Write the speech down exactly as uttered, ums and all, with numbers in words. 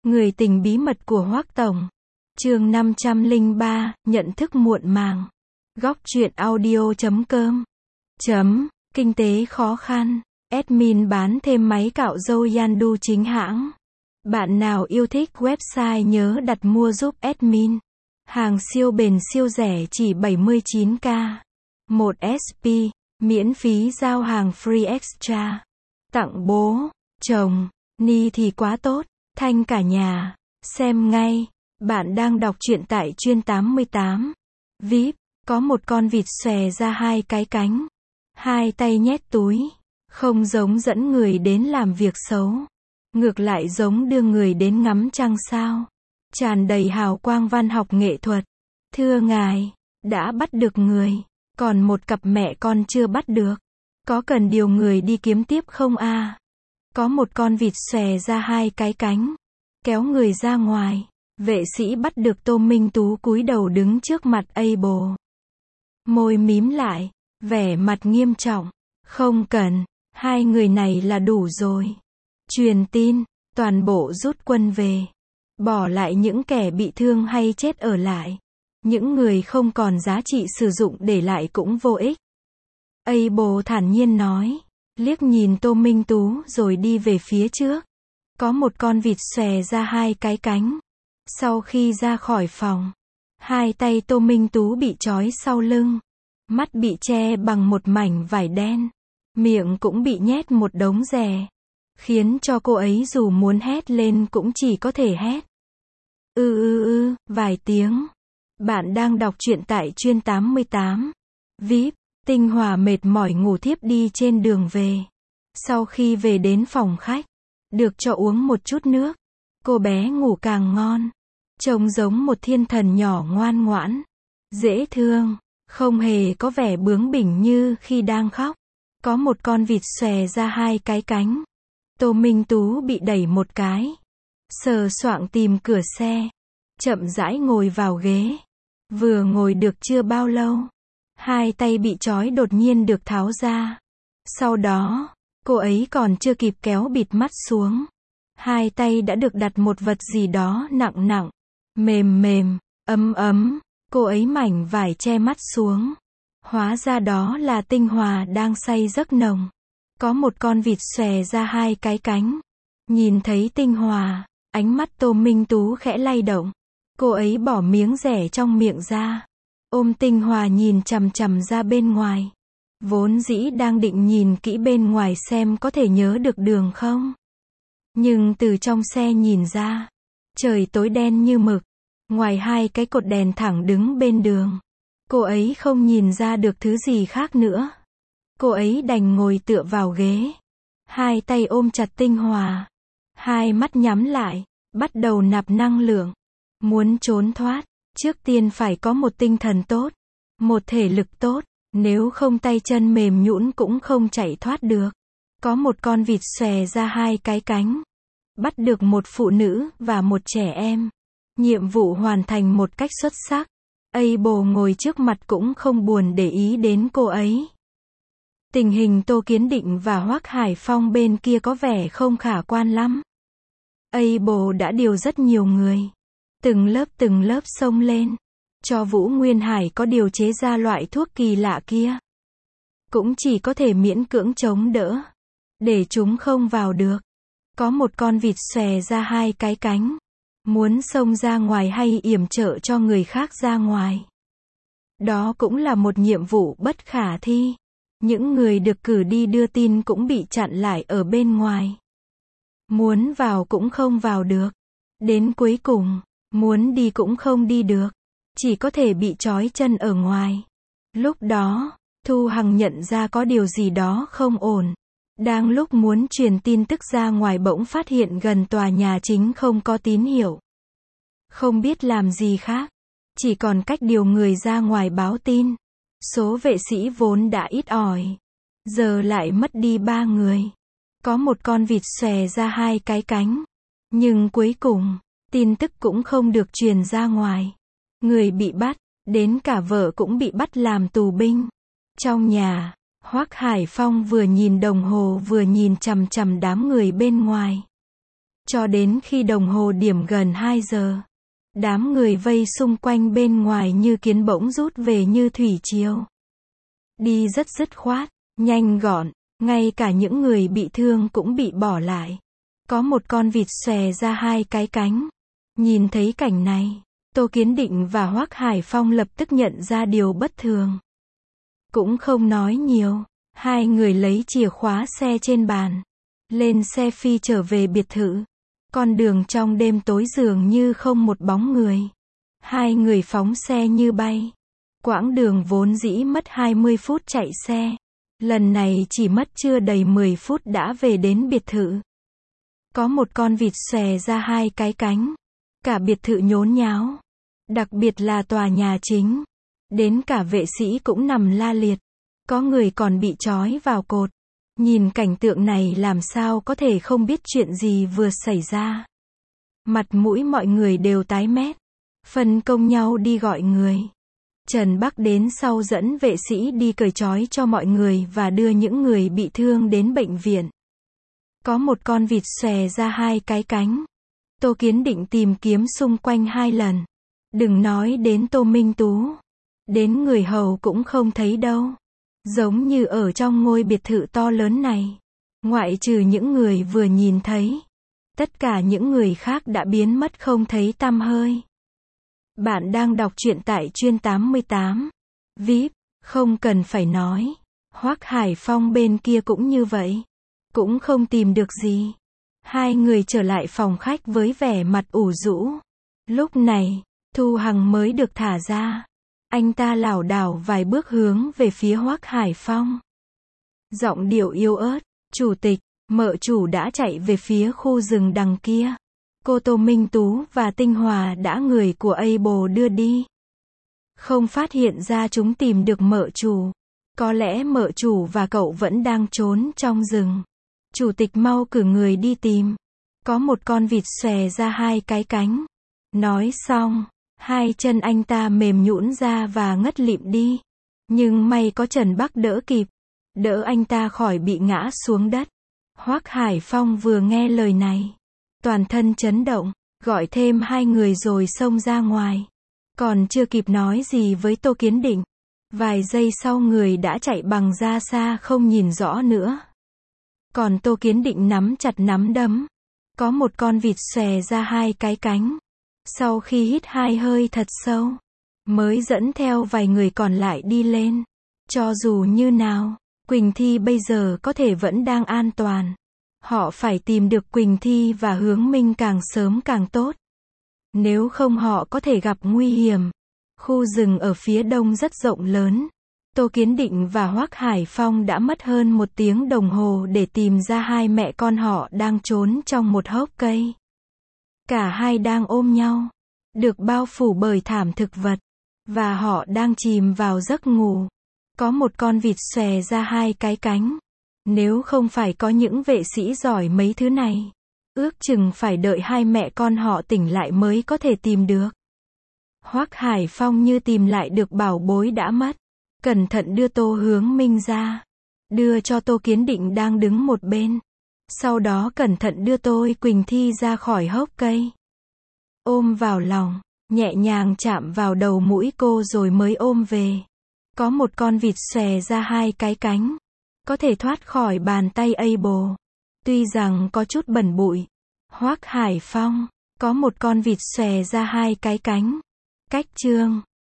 Người tình bí mật của Hoắc Tổng. Chương năm trăm lẻ ba, nhận thức muộn màng. Góc truyện audio chấm com. Chấm, kinh tế khó khăn. Admin bán thêm máy cạo râu Yandu chính hãng. Bạn nào yêu thích website nhớ đặt mua giúp admin. Hàng siêu bền siêu rẻ chỉ bảy mươi chín k. một ét pê, miễn phí giao hàng free extra. Tặng bố, chồng, ni thì quá tốt, thanh cả nhà. Xem ngay, bạn đang đọc truyện tại chuyên tám mươi tám. vê i pê, có một con vịt xòe ra hai cái cánh. Hai tay nhét túi. Không giống dẫn người đến làm việc xấu. Ngược lại giống đưa người đến ngắm trăng sao. Tràn đầy hào quang văn học nghệ thuật. Thưa ngài, đã bắt được người. Còn một cặp mẹ con chưa bắt được. Có cần điều người đi kiếm tiếp không a? À? Có một con vịt xòe ra hai cái cánh. Kéo người ra ngoài. Vệ sĩ bắt được Tô Minh Tú cúi đầu đứng trước mặt Able. Môi mím lại. Vẻ mặt nghiêm trọng. Không cần. Hai người này là đủ rồi. Truyền tin. Toàn bộ rút quân về. Bỏ lại những kẻ bị thương hay chết ở lại. Những người không còn giá trị sử dụng để lại cũng vô ích. Able thản nhiên nói. Liếc nhìn Tô Minh Tú rồi đi về phía trước. Có một con vịt xòe ra hai cái cánh. Sau khi ra khỏi phòng, hai tay Tô Minh Tú bị trói sau lưng. Mắt bị che bằng một mảnh vải đen. Miệng cũng bị nhét một đống dè. Khiến cho cô ấy dù muốn hét lên cũng chỉ có thể hét. Ư ư ư, vài tiếng. Bạn đang đọc truyện tại chuyên tám mươi tám. vê i pê, Tinh Hòa mệt mỏi ngủ thiếp đi trên đường về. Sau khi về đến phòng khách, được cho uống một chút nước. Cô bé ngủ càng ngon. Trông giống một thiên thần nhỏ ngoan ngoãn. Dễ thương. Không hề có vẻ bướng bỉnh như khi đang khóc. Có một con vịt xòe ra hai cái cánh. Tô Minh Tú bị đẩy một cái. Sờ soạng tìm cửa xe. Chậm rãi ngồi vào ghế. Vừa ngồi được chưa bao lâu. Hai tay bị trói đột nhiên được tháo ra. Sau đó, cô ấy còn chưa kịp kéo bịt mắt xuống. Hai tay đã được đặt một vật gì đó nặng nặng. Mềm mềm, ấm ấm. Cô ấy mảnh vải che mắt xuống. Hóa ra đó là Tinh Hòa đang say giấc nồng. Có một con vịt xòe ra hai cái cánh. Nhìn thấy Tinh Hòa, ánh mắt Tô Minh Tú khẽ lay động. Cô ấy bỏ miếng dẻ trong miệng ra. Ôm Tinh Hòa nhìn chằm chằm ra bên ngoài. Vốn dĩ đang định nhìn kỹ bên ngoài xem có thể nhớ được đường không. Nhưng từ trong xe nhìn ra. Trời tối đen như mực. Ngoài hai cái cột đèn thẳng đứng bên đường. Cô ấy không nhìn ra được thứ gì khác nữa. Cô ấy đành ngồi tựa vào ghế. Hai tay ôm chặt Tinh Hòa. Hai mắt nhắm lại. Bắt đầu nạp năng lượng. Muốn trốn thoát. Trước tiên phải có một tinh thần tốt. Một thể lực tốt. Nếu không tay chân mềm nhũn cũng không chạy thoát được. Có một con vịt xòe ra hai cái cánh. Bắt được một phụ nữ và một trẻ em. Nhiệm vụ hoàn thành một cách xuất sắc. Able ngồi trước mặt cũng không buồn để ý đến cô ấy. Tình hình Tô Kiến Định và Hoắc Hải Phong bên kia có vẻ không khả quan lắm. Able đã điều rất nhiều người. Từng lớp từng lớp xông lên. Cho Vũ Nguyên Hải có điều chế ra loại thuốc kỳ lạ kia. Cũng chỉ có thể miễn cưỡng chống đỡ. Để chúng không vào được. Có một con vịt xòe ra hai cái cánh. Muốn xông ra ngoài hay yểm trợ cho người khác ra ngoài. Đó cũng là một nhiệm vụ bất khả thi. Những người được cử đi đưa tin cũng bị chặn lại ở bên ngoài. Muốn vào cũng không vào được. Đến cuối cùng, muốn đi cũng không đi được. Chỉ có thể bị trói chân ở ngoài. Lúc đó, Thu Hằng nhận ra có điều gì đó không ổn. Đang lúc muốn truyền tin tức ra ngoài bỗng phát hiện gần tòa nhà chính không có tín hiệu. Không biết làm gì khác. Chỉ còn cách điều người ra ngoài báo tin. Số vệ sĩ vốn đã ít ỏi. Giờ lại mất đi ba người. Có một con vịt xòe ra hai cái cánh. Nhưng cuối cùng, tin tức cũng không được truyền ra ngoài. Người bị bắt, đến cả vợ cũng bị bắt làm tù binh. Trong nhà, Hoắc Hải Phong vừa nhìn đồng hồ vừa nhìn chằm chằm đám người bên ngoài. Cho đến khi đồng hồ điểm gần hai giờ, đám người vây xung quanh bên ngoài như kiến bỗng rút về như thủy triều. Đi rất dứt khoát, nhanh gọn, ngay cả những người bị thương cũng bị bỏ lại. Có một con vịt xòe ra hai cái cánh. Nhìn thấy cảnh này, Tô Kiến Định và Hoắc Hải Phong lập tức nhận ra điều bất thường. Cũng không nói nhiều, hai người lấy chìa khóa xe trên bàn, lên xe phi trở về biệt thự. Con đường trong đêm tối dường như không một bóng người. Hai người phóng xe như bay. Quãng đường vốn dĩ mất hai mươi phút chạy xe, lần này chỉ mất chưa đầy mười phút đã về đến biệt thự. Có một con vịt xòe ra hai cái cánh. Cả biệt thự nhốn nháo. Đặc biệt là tòa nhà chính. Đến cả vệ sĩ cũng nằm la liệt. Có người còn bị trói vào cột. Nhìn cảnh tượng này làm sao có thể không biết chuyện gì vừa xảy ra. Mặt mũi mọi người đều tái mét. Phân công nhau đi gọi người. Trần Bắc đến sau dẫn vệ sĩ đi cởi trói cho mọi người và đưa những người bị thương đến bệnh viện. Có một con vịt xòe ra hai cái cánh. Tô Kiến Định tìm kiếm xung quanh hai lần. Đừng nói đến Tô Minh Tú. Đến người hầu cũng không thấy đâu. Giống như ở trong ngôi biệt thự to lớn này. Ngoại trừ những người vừa nhìn thấy. Tất cả những người khác đã biến mất không thấy tăm hơi. Bạn đang đọc truyện tại Chuyên tám mươi tám. vê i pê, không cần phải nói. Hoắc Hải Phong bên kia cũng như vậy. Cũng không tìm được gì. Hai người trở lại phòng khách với vẻ mặt ủ rũ. Lúc này, Thu Hằng mới được thả ra. Anh ta lảo đảo vài bước hướng về phía Hoắc Hải Phong. Giọng điệu yếu ớt, "Chủ tịch, mợ chủ đã chạy về phía khu rừng đằng kia. Cô Tô Minh Tú và Tinh Hòa đã người của Able đưa đi. Không phát hiện ra chúng tìm được mợ chủ. Có lẽ mợ chủ và cậu vẫn đang trốn trong rừng. Chủ tịch mau cử người đi tìm. Có một con vịt xòe ra hai cái cánh." Nói xong, hai chân anh ta mềm nhũn ra và ngất lịm đi. Nhưng may có Trần Bắc đỡ kịp. Đỡ anh ta khỏi bị ngã xuống đất. Hoắc Hải Phong vừa nghe lời này. Toàn thân chấn động, gọi thêm hai người rồi xông ra ngoài. Còn chưa kịp nói gì với Tô Kiến Định. Vài giây sau người đã chạy bằng ra xa không nhìn rõ nữa. Còn Tô Kiến Định nắm chặt nắm đấm. Có một con vịt xòe ra hai cái cánh. Sau khi hít hai hơi thật sâu, mới dẫn theo vài người còn lại đi lên. Cho dù như nào, Quỳnh Thi bây giờ có thể vẫn đang an toàn. Họ phải tìm được Quỳnh Thi và Hướng Minh càng sớm càng tốt. Nếu không họ có thể gặp nguy hiểm. Khu rừng ở phía đông rất rộng lớn. Tô Kiến Định và Hoắc Hải Phong đã mất hơn một tiếng đồng hồ để tìm ra hai mẹ con họ đang trốn trong một hốc cây. Cả hai đang ôm nhau, được bao phủ bởi thảm thực vật, và họ đang chìm vào giấc ngủ. Có một con vịt xòe ra hai cái cánh. Nếu không phải có những vệ sĩ giỏi mấy thứ này, ước chừng phải đợi hai mẹ con họ tỉnh lại mới có thể tìm được. Hoắc Hải Phong như tìm lại được bảo bối đã mất. Cẩn thận đưa Tô Hướng Minh ra. Đưa cho Tô Kiến Định đang đứng một bên. Sau đó cẩn thận đưa Tô Quỳnh Thi ra khỏi hốc cây. Ôm vào lòng, nhẹ nhàng chạm vào đầu mũi cô rồi mới ôm về. Có một con vịt xòe ra hai cái cánh. Có thể thoát khỏi bàn tay Able. Tuy rằng có chút bẩn bụi. Hoắc Hải Phong, có một con vịt xòe ra hai cái cánh. Cách chương